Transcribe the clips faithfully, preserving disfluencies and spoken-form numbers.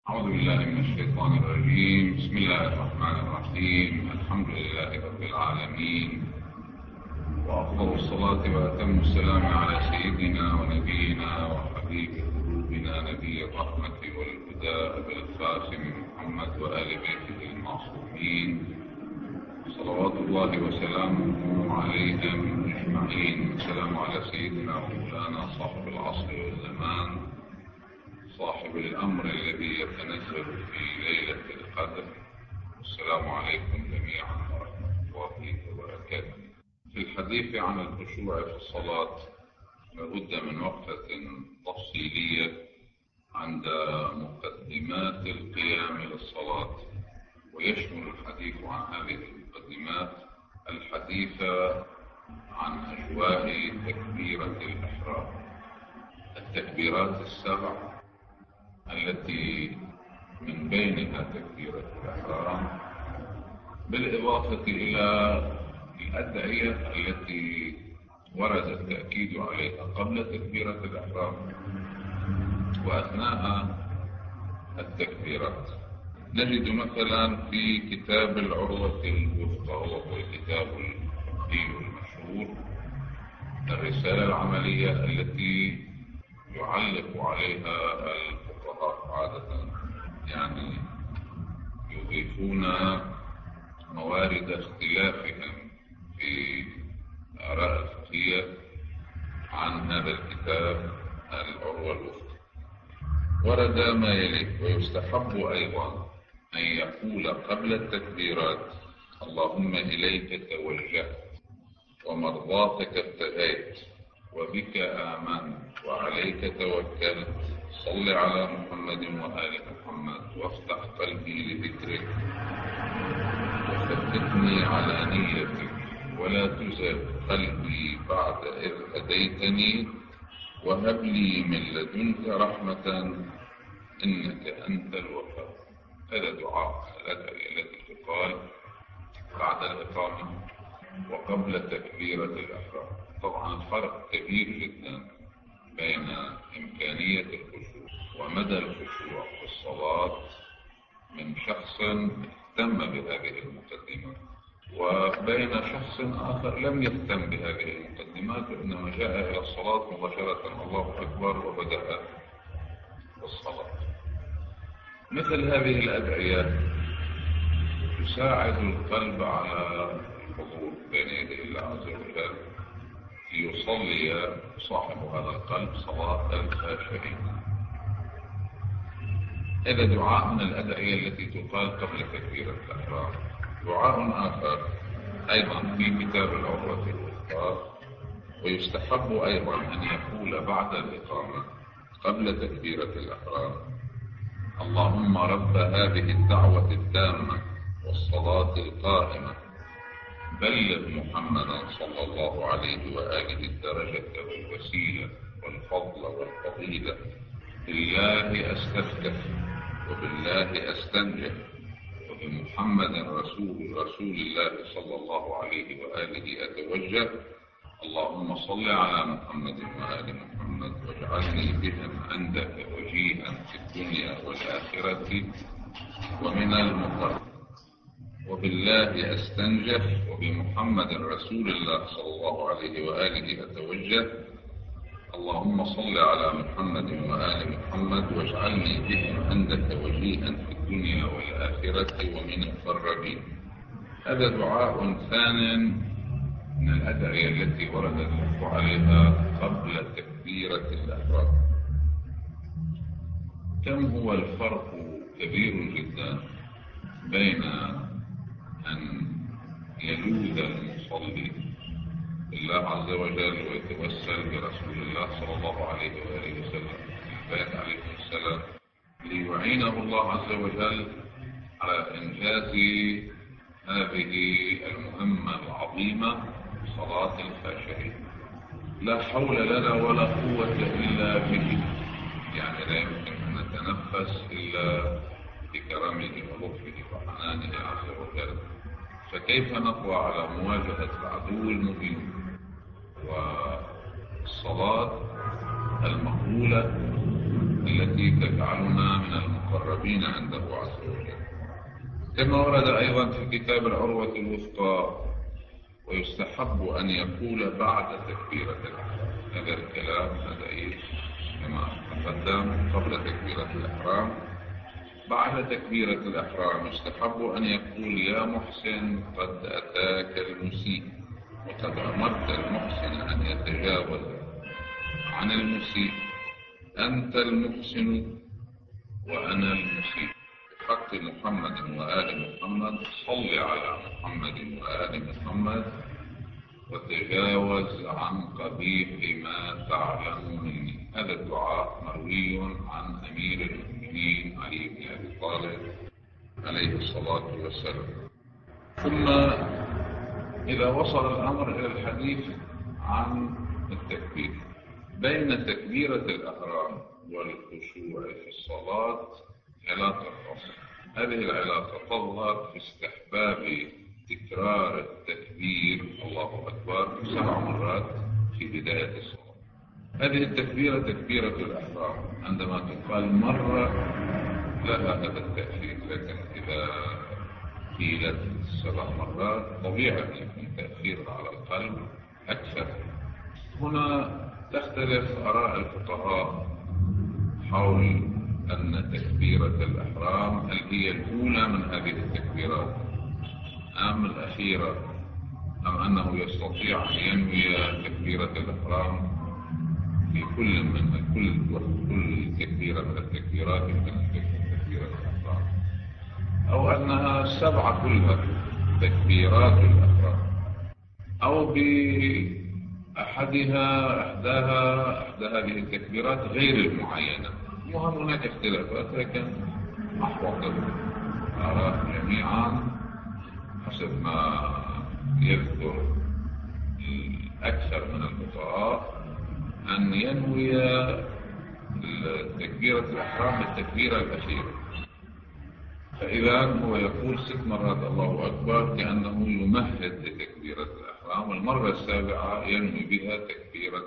أعوذ بالله من الشيطان الرجيم. بسم الله الرحمن الرحيم. الحمد لله رب العالمين، وأفضل الصلاة وأتم السلام على سيدنا ونبينا وحبيب قلوبنا نبي الرحمة والهدى أبي القاسم محمد وآل بيته المعصومين صلوات الله وسلامه عليهم أجمعين. السلام على سيدنا ومولانا صاحب العصر والزمان، صاحب الأمر الذي يتنزل في ليلة القدر. السلام عليكم جميعا ورحمة الله وبركاته. في الحديث عن الخشوع في الصلاة لابد من وقفة تفصيلية عند مقدمات القيام للصلاة، ويشمل الحديث عن هذه المقدمات الحديث عن أجواء تكبيرة الإحرام، التكبيرات السبع التي من بينها تكبيرة الإحرام، بالإضافة إلى الأدعية التي ورد التأكيد عليها قبل تكبيرة الإحرام وأثناء التكبيرات. نجد مثلا في كتاب العروة الوثقى، وهو الكتاب الفقهي المشهور، الرسالة العملية التي يعلق عليها الفقهاء عادة، يعني يضيفون موارد اختلافهم في الآراء الفقهية عن هذا الكتاب العروة الوثقى. ورد ما يلي: ويستحب أيضا أن يقول قبل التكبيرات: اللهم إليك توجهت ومرضاتك ابتغيت وبك آمنت وعليك توكلت، صل على محمد وآل محمد وافتح قلبي لذكرك وثبتني على نيتك ولا تزغ قلبي بعد إذ هديتني وهب لي من لدنك رحمة إنك أنت الوهاب. هذا دعاء الأدعية التي تقال بعد الإقامة وقبل تكبيرة الإحرام. طبعا الفرق كبير جدا بين إمكانية الخشوع ومدى الخشوع في الصلاة من شخص اهتم بهذه المقدمات وبين شخص آخر لم يهتم بهذه المقدمات، وإنما جاء إلى الصلاة مباشرة الله أكبر وبدأ الصلاة. مثل هذه الأدعية تساعد القلب على الحضور بين يدي الله عز وجل ليصلي صاحب هذا القلب صلاة الخاشعين. هذا دعاء من الأدعية التي تقال قبل تكبيرة الإحرام. دعاء آخر أيضا في كتاب العروة الوثقى: ويستحب أيضا أن يقول بعد الإقامة قبل تكبيرة الإحرام: اللهم رب هذه الدعوة التامة والصلاة القائمة بلغ محمدا صلى الله عليه وآله الدرجة والوسيلة والفضل والفضيلة، بالله أستفتح وبالله أستنجح وبمحمد رسول رسول الله صلى الله عليه وآله أتوجه، اللهم صل على محمد وآل محمد واجعلني بهم عندك وجيها في الدنيا والآخرة ومن المقربين، وبالله أستنجح وبمحمد رسول الله صلى الله عليه وآله أتوجه، اللهم صل على محمد وآل محمد واجعلني بهم عندك وجيها في الدنيا والآخرة ومن المقربين. هذا دعاء ثان من الأدعية التي ورد الحث عليها قبل تكبيرة الإحرام. كم هو الفرق كبير جدا بين أن يلوذ المصلي بالله عز وجل ويتوسل برسول الله صلى الله عليه وآله وسلم البيت عليه السلام ليعينه الله عز وجل على إنجاز هذه المهمة العظيمة صلاة الخاشعين. لا حول لنا ولا قوة إلا به، يعني لا يمكن أن نتنفس إلا بكرمه ولطفه وحنانه عز وجل، فكيف نقوى على مواجهة العدو المبين؟ والصلاة المقبولة التي تجعلنا من المقربين المقربين عنده عز وجل. كما ورد أيضا في كتاب العروة الوثقى: ويستحب أن يقول بعد تكبيرة الإحرام. هذا الكلام هذا إيه كما تقدم قبل تكبيرة الإحرام. بعد تكبيرة الإحرام يستحب أن يقول: يا محسن قد أتاك المسيء، وقد أمرت المحسن أن يتجاوز عن المسيء، أنت المحسن وأنا المسيء، بحق محمد وآل محمد، صل على محمد وآل محمد، وتجاوز عن قبيح ما تعلم مني. هذا الدعاء مروي عن أمير المؤمنين علي بن أبي طالب عليه الصلاة والسلام. ثم إذا وصل الأمر إلى الحديث عن التكبير، بين تكبيرة الإحرام والخشوع في الصلاة علاقة خاصة. هذه العلاقة تظهر في استحباب تكرار التكبير الله أكبر سبع مرات في بداية الصلاة. هذه التكبيرة تكبيرة الإحرام عندما تقال مرة لها هذا التأثير، لكن إذا قيلت سبع مرات طبيعي أن يكون تأثير على القلب أكثر. هنا تختلف آراء الفقهاء حول أن تكبيرة الإحرام هل هي الأولى من هذه التكبيرات أم الأخيرة، أم أنه يستطيع أن ينوي تكبيرة الإحرام في كل من كل كل تكبيرة من التكبيرات يمكن أن تكون تكبيرة الإحرام، أو أنها السبعة كلها تكبيرات الإحرام، أو بأحدها أحداها أحدى هذه التكبيرات غير المعينة. وهم هناك اختلافات، لكن أحوط الآراء جميعا حسب ما يذكر الأكثر من الفقهاء أن ينوي تكبيرة الإحرام بالتكبيرة الأخيرة. فإذا هو يقول ست مرات الله أكبر كأنه يمهد لتكبيرة الإحرام، والمرة السابعة ينوي بها تكبيرة.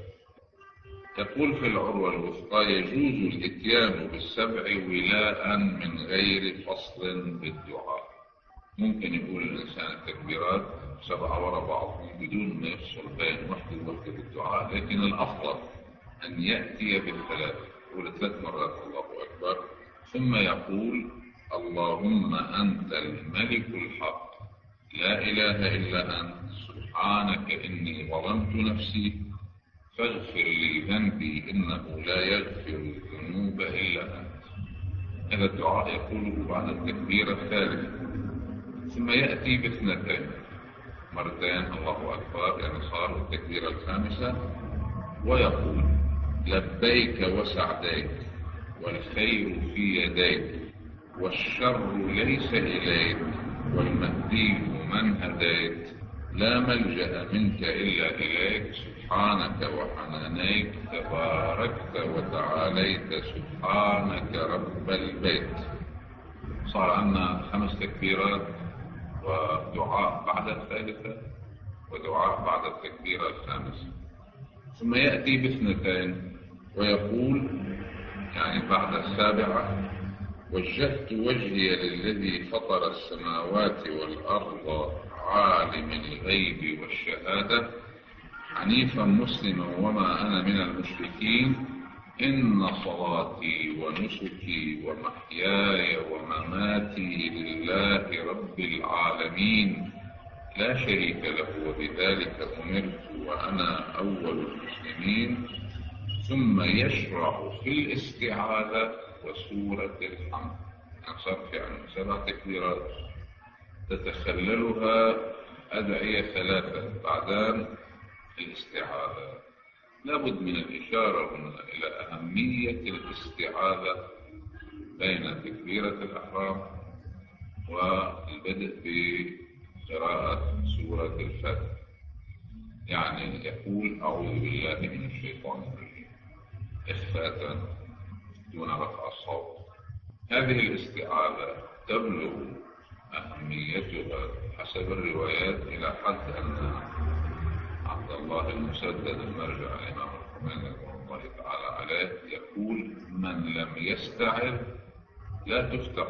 تقول في العروة الوثقى: يجوز الإتيان بالسبع ولاء من غير فصل بالدعاء. ممكن يقول الإنسان التكبيرات سبعة وراء بعض بدون ما يفصل بين وحدة وحدة بالدعاء، لكن الأفضل أن يأتي بالثلاث، يقول ثلاث مرات الله أكبر، ثم يقول: اللهم أنت الملك الحق لا إله إلا أنت، سبحانك إني ظلمت نفسي فاغفر لي ذنبي إنه لا يغفر الذنوب إلا أنت. هذا الدعاء يقوله بعد التكبيرة الثالثة. ثم يأتي باثنتين مرتين الله أكبر، يعني صار التكبيرة الخامسة، ويقول: لبيك وسعديك والخير في يديك والشر ليس إليك والمهدي من هديت لا ملجأ منك إلا إليك سبحانك وحنانيك تباركت وتعاليت سبحانك رب البيت. صار عندنا خمس تكبيرات ودعاء بعد الثالثة ودعاء بعد التكبيرة الخامسة. ثم يأتي باثنتين ويقول يعني بعد السابعة: وجهت وجهي للذي فطر السماوات والأرض عالم الغيب والشهادة حنيفا مسلما وما أنا من المشركين إن صلاتي ونسكي ومحياي ومماتي لله رب العالمين لا شريك له وبذلك أمرت وأنا أول المسلمين. ثم يشرع في الاستعاذة وسورة الحمد. يعني صار في عن سبع تكبيرات تتخللها أدعية ثلاثة بعدان الاستعاذة. لابد من الإشارة هنا إلى أهمية الاستعاذة بين تكبيرة الإحرام والبدء بقراءة سورة الفاتحة. يعني يقول: أعوذ بالله من الشيطان الرجيم إخفاء دون رفع الصوت. هذه الاستعاذة تبلغ أهميتها حسب الروايات إلى حد أن عبد الله المسدد المرجع الإمام الخميني رحمه الله تعالى عليه يقول: من لم يستعذ لا تفتح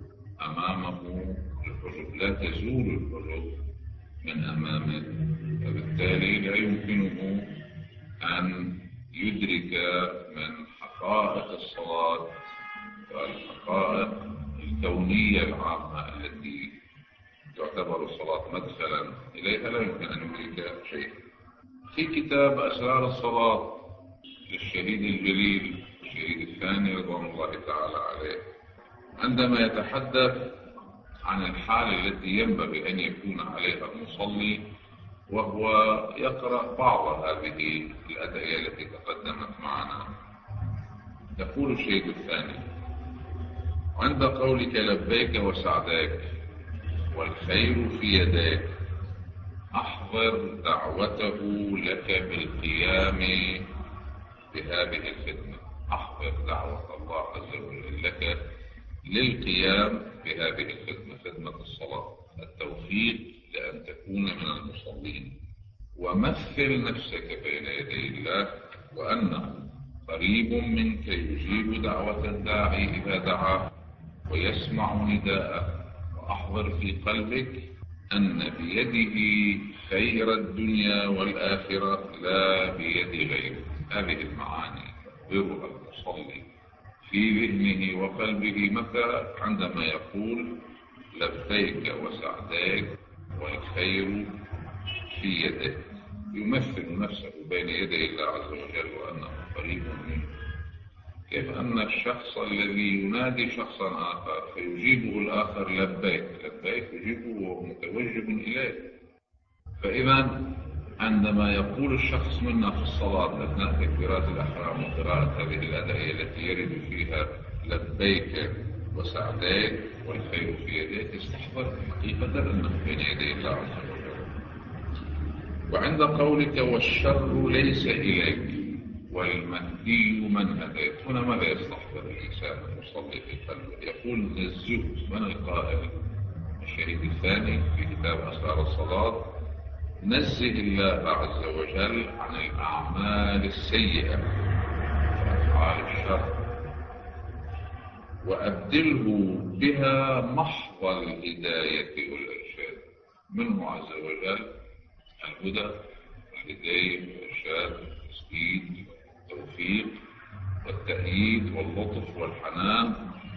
أمامه الحجب، لا تزول الحجب من أمامه، فبالتالي لا يمكنه أن يدرك من حقائق الصلاة والحقائق الكونية العامة التي تعتبر الصلاة مدخلا إليها، لا يمكن أن يدرك شيء. في كتاب أسرار الصلاة للشهيد الجليل الشهيد الثاني رضوان الله تعالى عليه، عندما يتحدث عن الحالة التي ينبغي أن يكون عليها المصلي وهو يقرأ بعض هذه الأدعية التي تقدمت معنا، يقول الشهيد الثاني: عند قولك لبيك وسعداك والخير في يديك أحضر دعوته لك بالقيام بهذه الخدمة. أحضر دعوة الله عز وجل لك للقيام بهذه الخدمة، خدمة الصلاة، التوفيق لأن تكون من المصلين، ومثل نفسك بين يدي الله وأنه قريب منك يجيب دعوة الداعي إذا دعاه ويسمع نداءه، وأحضر في قلبك أن بيده خير الدنيا والآخرة لا بيد غيره. هذه المعاني يحضرها المصلي في ذهنه وقلبه متى؟ عندما يقول لبيك وسعداك والخير في يديك، يمثل نفسه بين يدي الله عز وجل وأنه قريب منه، كيف أن الشخص الذي ينادي شخصا آخر فيجيبه الآخر لبيك لبيك يجيبه وهو متوجه إليه. فإذا عندما يقول الشخص منا في الصلاة أثناء تكبيرات الأحرام وقراءة هذه الأدعية التي يرد فيها لبيك وسعديك والخير في يديك، استحضر حقيقة أنه بين يدي الله عز وجل. وعند قولك والشر ليس إليك والمهدي من هديت، هنا ماذا يستحضر الإنسان المصلي في قلبه؟ يقول نزه. من القائل؟ الشهيد الثاني في كتاب أسرار الصلاة: نزه الله عز وجل عن الأعمال السيئة وأفعال الشر، وأبدله بها محض الهداية والإرشاد. منه عز وجل الهدى والهداية والإرشاد والتسديد والتوفيق والتأييد واللطف والحنان،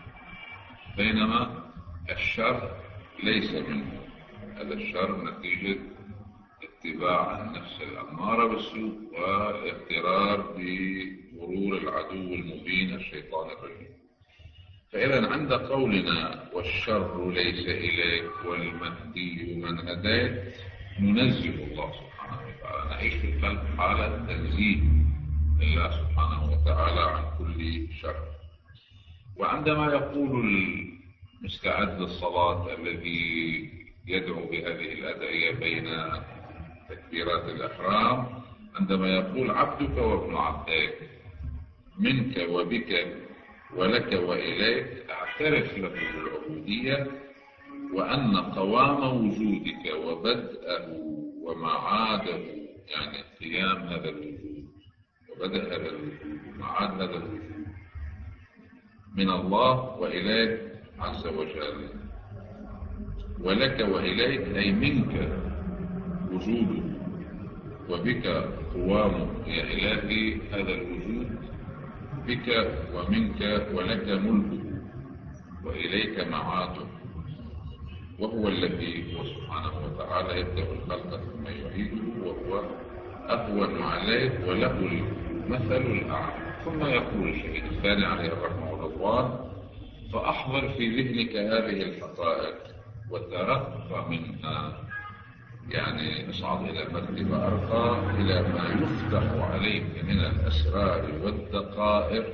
بينما الشر ليس منه. هذا الشر نتيجة اتباع النفس الأمارة بالسوء والاغترار بغرور العدو المبين الشيطان الرجيم. فإذا عند قولنا والشر ليس إليك والمهدي من هديت، ننزه الله سبحانه وتعالى، نعيش في القلب حالة تنزيه لله سبحانه وتعالى عن كل شر. وعندما يقول المستعد للصلاة الذي يدعو بهذه الأدعية بين تكبيرات الإحرام، عندما يقول عبدك وابن عبدك منك وبك ولك وإليك، اعترف له بالعبودية وأن قوام وجودك وبدءه ومعاده، يعني قيام هذا الوجود وبدء هذا الوجود ومعاد هذا الوجود من الله وإليك عز وجل. ولك وإليك أي منك وجوده وبك قوامه، يا إلهي هذا الوجود بك ومنك ولك ملكه وإليك معاده، وهو الذي هو سبحانه وتعالى يبدأ الخلق ثم يعيده وهو أهون عليه وله المثل الأعلى. ثم يقول الشهيد الثاني عليه الرحمة والرضوان: فأحضر في ذهنك هذه الحقائق وترقى منها، يعني اصعد إلى مرتبة أرقى إلى ما يفتح عليك من الأسرار والدقائق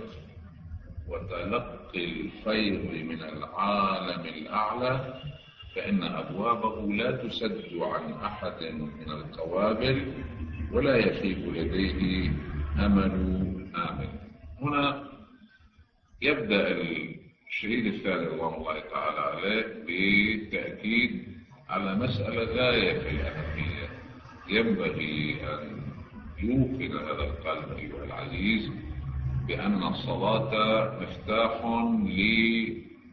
وتلقي الخير من العالم الأعلى، فإن أبوابه لا تسد عن أحد من القوابل ولا يخيب لديه أمل آمن. هنا يبدأ الشهيد الثاني رضوان الله تعالى عليه بالتأكيد على مسألة غاية في الأهمية، ينبغي أن يوقن هذا القلب أيها العزيز بأن الصلاة مفتاح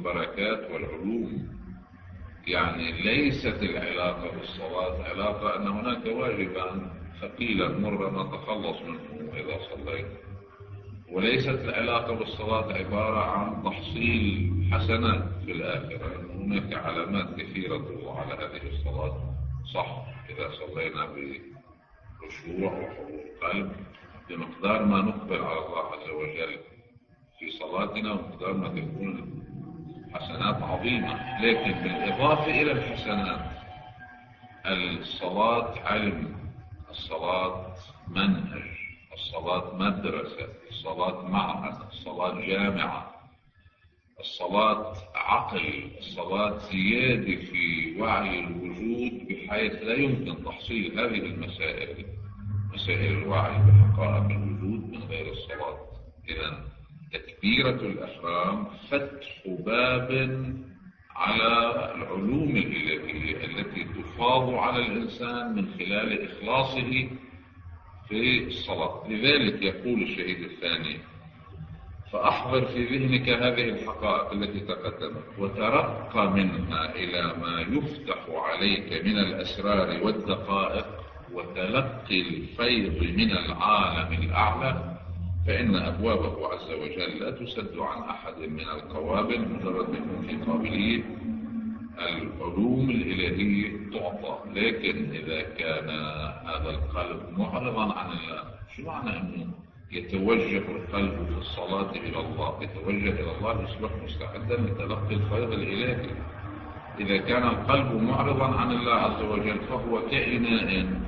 البركات والعلوم. يعني ليست العلاقة بالصلاة علاقة أن هناك واجبا ثقيلا مرة نتخلص منه إذا صلينا، وليست العلاقة بالصلاة عبارة عن تحصيل حسنات في الآخرة. هناك علامات كثيرة تدل على هذه الصلاة صح إذا صلينا بخشوع وحضور قلب بمقدار ما نقبل على الله عز وجل في صلاتنا، ومقدار ما تكون حسنات عظيمة. لكن بالإضافة إلى الحسنات، الصلاة علم، الصلاة منهج، الصلاة مدرسة، الصلاة معهد، الصلاة جامعة، الصلاة عقل، الصلاة زيادة في وعي الوجود بحيث لا يمكن تحصيل هذه المسائل، مسائل الوعي بحقائق الوجود، من غير الصلاة. إذن تكبيرة الإحرام فتح باب على العلوم الإلهية التي تفاض على الإنسان من خلال إخلاصه في الصلاة. لذلك يقول الشهيد الثاني: فأحضر في ذهنك هذه الحقائق التي تقدمت، وترقى منها إلى ما يفتح عليك من الأسرار والدقائق، وتلقي الفيض من العالم الأعلى، فإن أبوابه عز وجل لا تسد عن أحد من القوابل، مجرد يكون في قابلية العلوم الإلهية تعطى. لكن إذا كان هذا القلب معرضا عن الله، شو معنى أنه يتوجه القلب في الصلاة إلى الله؟ يتوجه إلى الله يصبح مستعدا لتلقي الفيض الإلهي. إذا كان القلب معرضا عن الله عز وجل فهو كإناء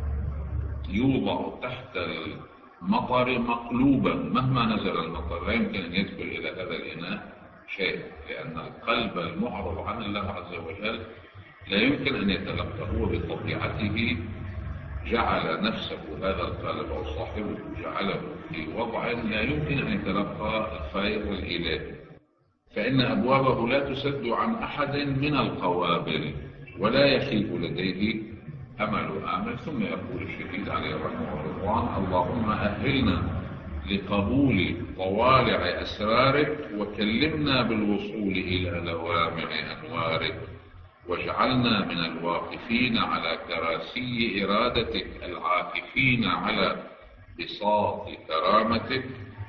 يوضع تحت المطر مقلوبا، مهما نزل المطر لا يمكن أن يدخل إلى هذا الإناء شيء، لأن القلب المعرض عن الله عز وجل لا يمكن أن يتلقى. هو بطبيعته جعل نفسه هذا القلب أو صاحبه جعله في وضع لا يمكن أن يتلقى الفيض الإلهي، فإن أبوابه لا تسد عن أحد من القوابل، ولا يخيب لديه أمل آمل. ثم يقول الشهيد عليه الرحمة والرضوان: اللهم أهلنا لقبول طوالع أسرارك، وكلمنا بالوصول إلى لوامع أنوارك، واجعلنا من الواقفين على كراسي إرادتك، العاكفين على بساط كرامتك،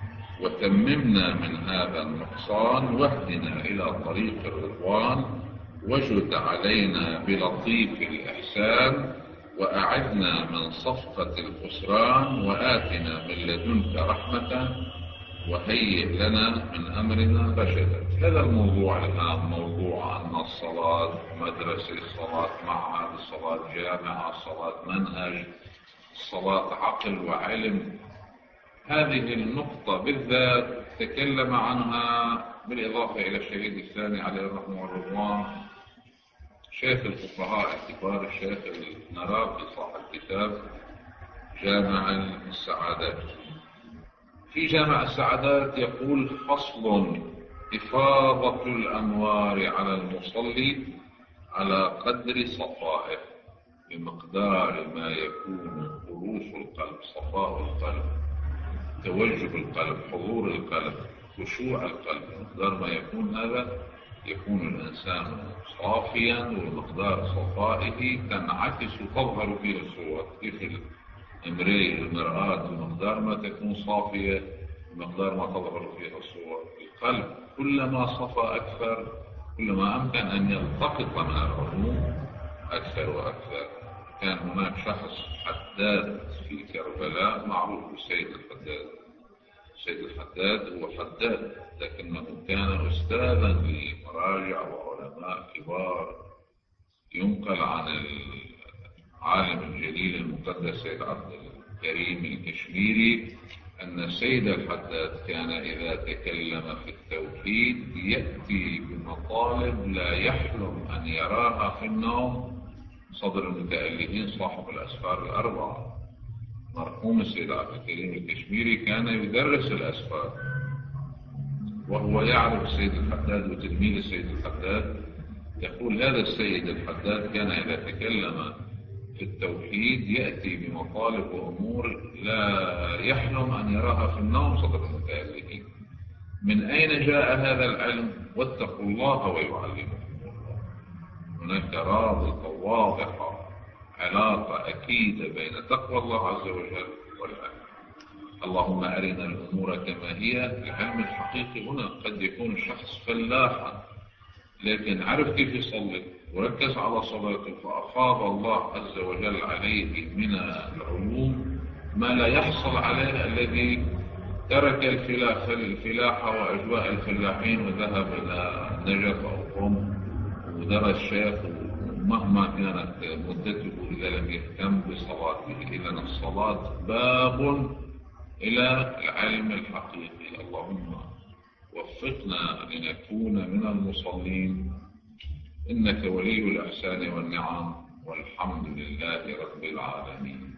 وتممنا من هذا النقصان، واهدنا إلى طريق الرضوان، وجد علينا بلطيف الإحسان، وأعذنا من صفقة الخسران، وآتنا من لدنك رحمة، وهيئ لنا من أمرنا رشدا. هذا الموضوع الآن موضوع أن الصلاة مدرسة، الصلاة معهد، الصلاة جامعة، الصلاة منهج، الصلاة عقل وعلم. هذه النقطة بالذات تكلم عنها بالإضافة إلى الشهيد الثاني عليه الرحمة والرضوان شيخ الفقهاء الكبار، الشيخ النراقي صاحب كتاب جامع السعادات. في جامع السعادات يقول: فصل: إفاضة الأنوار على المصلي على قدر صفائه، بمقدار ما يكون خلوص القلب، صفاء القلب، توجه القلب، حضور القلب، خشوع القلب. مقدار ما يكون هذا يكون الإنسان صافيا، ومقدار صفائه تنعكس تظهر فيه الصور. كيف المراية المرآة، بمقدار ما تكون صافية بمقدار ما تظهر فيها الصور. القلب كلما صفى أكثر كلما أمكن أن يلتقط من العلوم أكثر وأكثر. كان هناك شخص حداد في كربلاء معروف بالسيد الحداد. السيد الحداد هو حداد لكنه كان أستاذا لمراجع وعلماء كبار. ينقل عن العالم الجليل المقدس سيد عبد الكريم الكشميري أن السيد الحداد كان إذا تكلم في التوحيد يأتي بمطالب لا يحلم أن يراها في النوم صدر المتألهين صاحب الأسفار الأربعة. مرحوم السيد عبد الكريم الكشميري كان يدرس الأسفار، وهو يعرف السيد الحداد وتلميذ السيد الحداد. يقول: هذا السيد الحداد كان إذا تكلم في التوحيد يأتي بمطالب وأمور لا يحلم أن يراها في النوم صدر المتألهين. من أين جاء هذا العلم؟ واتقوا الله ويعلمكم الله. هناك رابطة واضحة، علاقة أكيدة بين تقوى الله عز وجل والعلم. اللهم أرنا الأمور كما هي. العلم الحقيقي هنا قد يكون الشخص فلاحا لكن عرف كيف يصلي وركز على صلاته فأفاض الله عز وجل عليه من العلوم ما لا يحصل عليه الذي ترك الفلاح الفلاحة وأجواء الفلاحين وذهب إلى نجف أو قم ودرس شيخ مهما كانت مدته إذا لم يهتم بصلاته. إذن الصلاة باب إلى العلم الحقيقي. اللهم وفقنا لنكون من المصلين، إنك ولي الإحسان والنعم، والحمد لله رب العالمين.